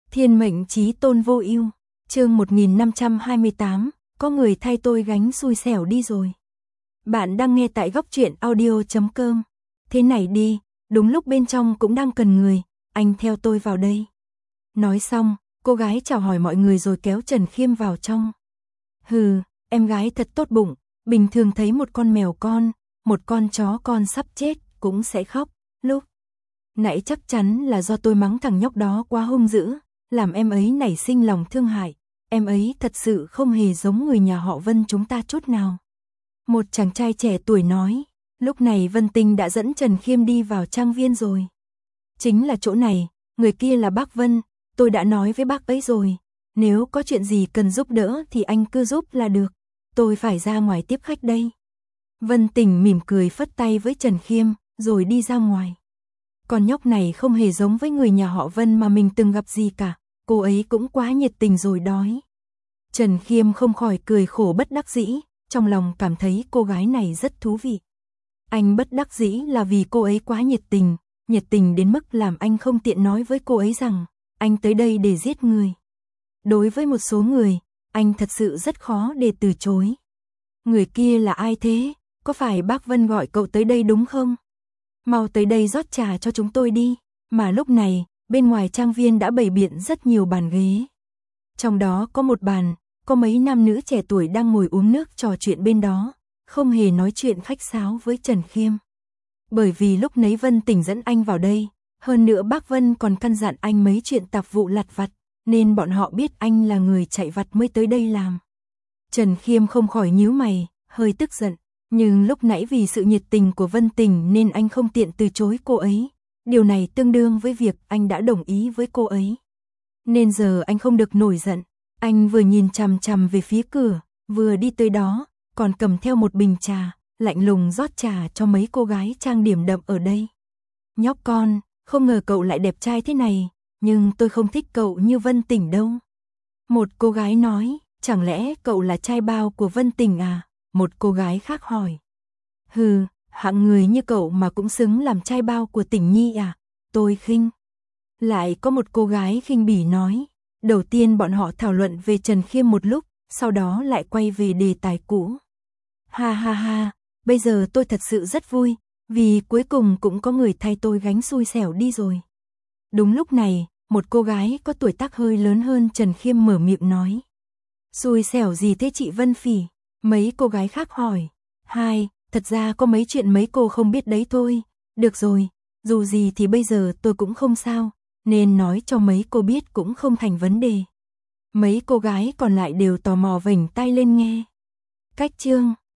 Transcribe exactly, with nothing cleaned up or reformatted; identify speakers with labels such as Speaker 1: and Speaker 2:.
Speaker 1: Thiên mệnh chí tôn vô ưu, chương một nghìn năm trăm hai mươi tám, có người thay tôi gánh xui xẻo đi rồi. Bạn đang nghe tại góc truyện audio chấm com. Thế này đi, đúng lúc bên trong cũng đang cần người, anh theo tôi vào đây. Nói xong, cô gái chào hỏi mọi người rồi kéo Trần Khiêm vào trong. Hừ, em gái thật tốt bụng, bình thường thấy một con mèo con, một con chó con sắp chết cũng sẽ khóc. Lúc nãy chắc chắn là do tôi mắng thằng nhóc đó quá hung dữ, làm em ấy nảy sinh lòng thương hại. Em ấy thật sự không hề giống người nhà họ Vân chúng ta chút nào. Một chàng trai trẻ tuổi nói. Lúc này Vân Tinh đã dẫn Trần Khiêm đi vào trang viên rồi. Chính là chỗ này, người kia là bác Vân, tôi đã nói với bác ấy rồi. Nếu có chuyện gì cần giúp đỡ thì anh cứ giúp là được. Tôi phải ra ngoài tiếp khách đây. Vân Tình mỉm cười phất tay với Trần Khiêm, rồi đi ra ngoài. Con nhóc này không hề giống với người nhà họ Vân mà mình từng gặp gì cả. Cô ấy cũng quá nhiệt tình rồi đói. Trần Khiêm không khỏi cười khổ bất đắc dĩ, trong lòng cảm thấy cô gái này rất thú vị. Anh bất đắc dĩ là vì cô ấy quá nhiệt tình, nhiệt tình đến mức làm anh không tiện nói với cô ấy rằng anh tới đây để giết người. Đối với một số người, anh thật sự rất khó để từ chối. Người kia là ai thế? Có phải bác Vân gọi cậu tới đây đúng không? Mau tới đây rót trà cho chúng tôi đi. Mà lúc này, bên ngoài trang viên đã bày biện rất nhiều bàn ghế. Trong đó có một bàn, có mấy nam nữ trẻ tuổi đang ngồi uống nước trò chuyện bên đó, không hề nói chuyện khách sáo với Trần Khiêm. Bởi vì lúc nấy Vân Tình dẫn anh vào đây, hơn nữa bác Vân còn căn dặn anh mấy chuyện tạp vụ lặt vặt, nên bọn họ biết anh là người chạy vặt mới tới đây làm. Trần Khiêm không khỏi nhíu mày, hơi tức giận, nhưng lúc nãy vì sự nhiệt tình của Vân Tình nên anh không tiện từ chối cô ấy. Điều này tương đương với việc anh đã đồng ý với cô ấy. Nên giờ anh không được nổi giận, anh vừa nhìn chằm chằm về phía cửa, vừa đi tới đó, còn cầm theo một bình trà, lạnh lùng rót trà cho mấy cô gái trang điểm đậm ở đây. Nhóc con, không ngờ cậu lại đẹp trai thế này, nhưng tôi không thích cậu như Vân Tình đâu. Một cô gái nói, chẳng lẽ cậu là trai bao của Vân Tình à? Một cô gái khác hỏi. Hừ, hạng người như cậu mà cũng xứng làm trai bao của Tình Nhi à? Tôi khinh. Lại có một cô gái khinh bỉ nói. Đầu tiên bọn họ thảo luận về Trần Khiêm một lúc, sau đó lại quay về đề tài cũ. Ha ha ha, bây giờ tôi thật sự rất vui, vì cuối cùng cũng có người thay tôi gánh xui xẻo đi rồi. Đúng lúc này, một cô gái có tuổi tác hơi lớn hơn Trần Khiêm mở miệng nói. Xui xẻo gì thế chị Vân Phỉ? Mấy cô gái khác hỏi. Hai, thật ra có mấy chuyện mấy cô không biết đấy thôi. Được rồi, dù gì thì bây giờ tôi cũng không sao, nên nói cho mấy cô biết cũng không thành vấn đề. Mấy cô gái còn lại đều tò mò vểnh tai lên nghe. Cách chương